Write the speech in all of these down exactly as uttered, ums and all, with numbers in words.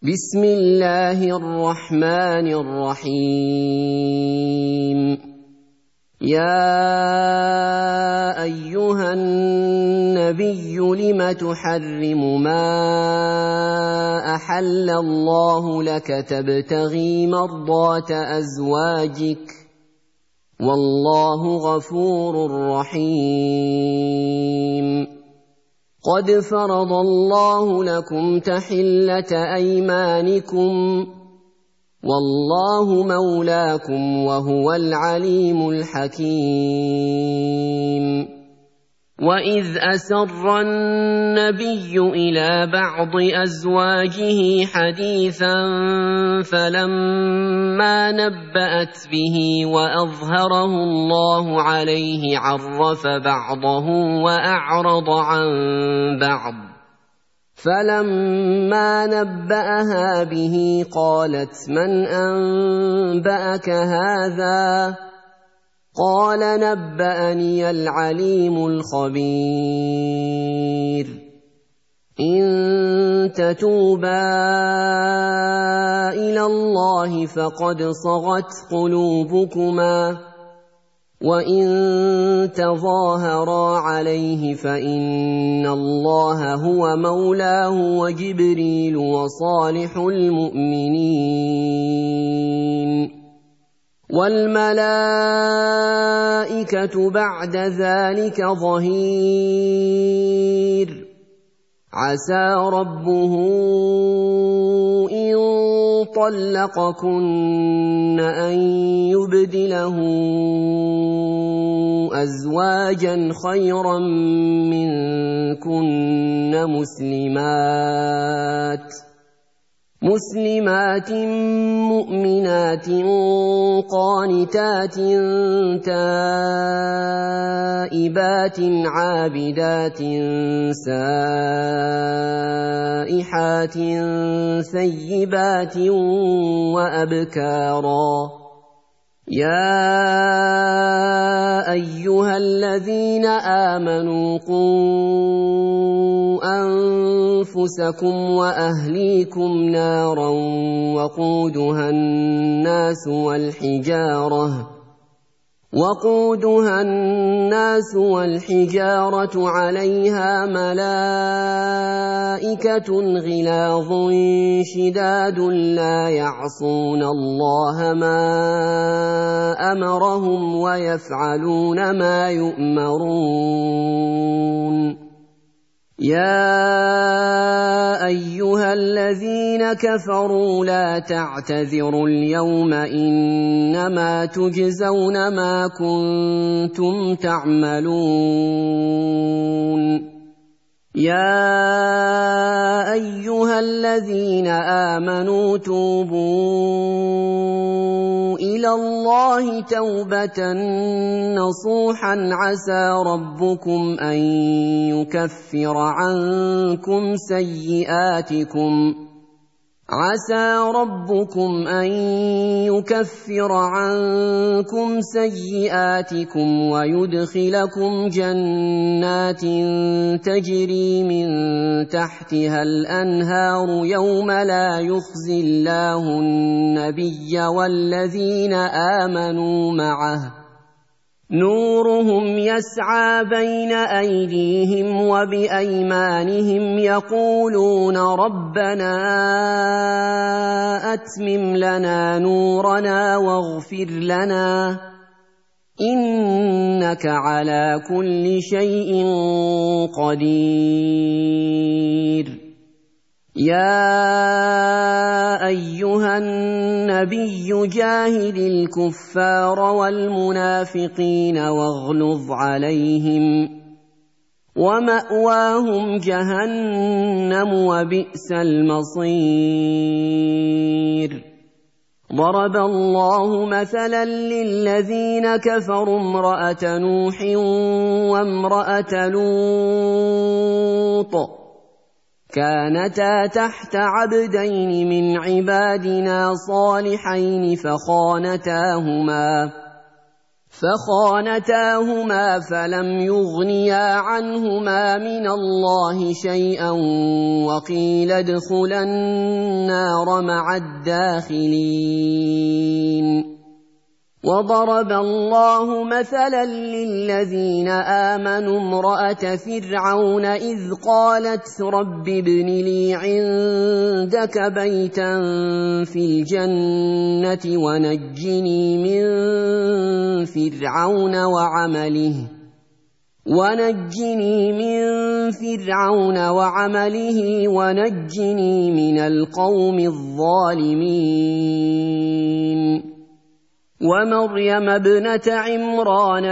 بسم الله الرحمن الرحيم. يا أيها النبي لم تحرم ما أحل الله لك تبتغي مرضات أزواجك والله غفور رحيم. قد فرض الله لكم تحلة أيمانكم والله مولاكم وهو العليم الحكيم. وإذ أسر النبي إلى بعض أزواجه حديثا فلما نبأت به وأظهره الله عليه عرف بعضه وأعرض عن بعض، فلما نبأها به قالت من أنبأك هذا؟ قال نبأني العليم الخبير. إن تتوبا إلى الله فقد صغت قلوبكما وإن تظاهرا عليه فإن الله هو مولاه وجبريل وصالح المؤمنين والملائكة بعد ذلك ظهير. عسى ربه إن طلقكن أن يبدله أزواجا خيرا منكن مسلمات مسلمات مؤمنات قانتات تائبات عابدات سائحات ثيبات وأبكارا. يا أيها الذين آمنوا قوا أنفسكم وأهليكم نارا وقودها الناس والحجارة وقودها الناس والحجارة عليها ملائكة غلاظ شداد لا يعصون الله ما أمرهم ويفعلون ما يؤمرون. يا أيها الذين كفروا لا تعتذروا اليوم إنما تجزون ما كنتم تعملون. يا أيها الذين آمنوا توبوا إلى الله توبة نصوحا عسى ربكم أن يكفر عنكم سيئاتكم عسى ربكم أن يكفر عنكم سيئاتكم ويدخلكم جنات تجري من تحتها الأنهار يوم لا يخزي الله النبي والذين آمنوا معه نورهم يسعى بين أيديهم وبأيمانهم يقولون ربنا أتمم لنا نورنا واغفر لنا إنك على كل شيء قدير. يا أيها النبي جاهد الكفار والمنافقين واغلظ عليهم ومأواهم جهنم وبئس المصير. ضرب الله مثلا للذين كفروا امرأة نوح وامرأة لوط كانتا تحت عبدين من عبادنا صالحين فخانتاهما فخانتاهما فلم يغنيا عنهما من الله شيئا وقيل ادخلا النار مع الداخلين. وضرب الله مثلا للذين آمنوا امرأة فرعون إذ قالت رب ابن لي عندك بيتا في الجنة ونجني من فرعون وعمله ونجني من فرعون وعمله ونجني من القوم الظالمين. ومريم ابنة عمران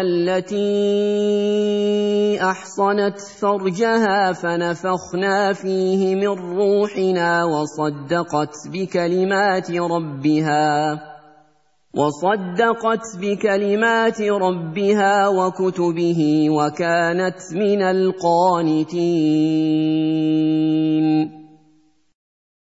التي أحصنت فرجها فنفخنا فيه من روحنا وصدقت بكلمات ربها وصدقت بكلمات ربها وكتبه وكانت من القانتين.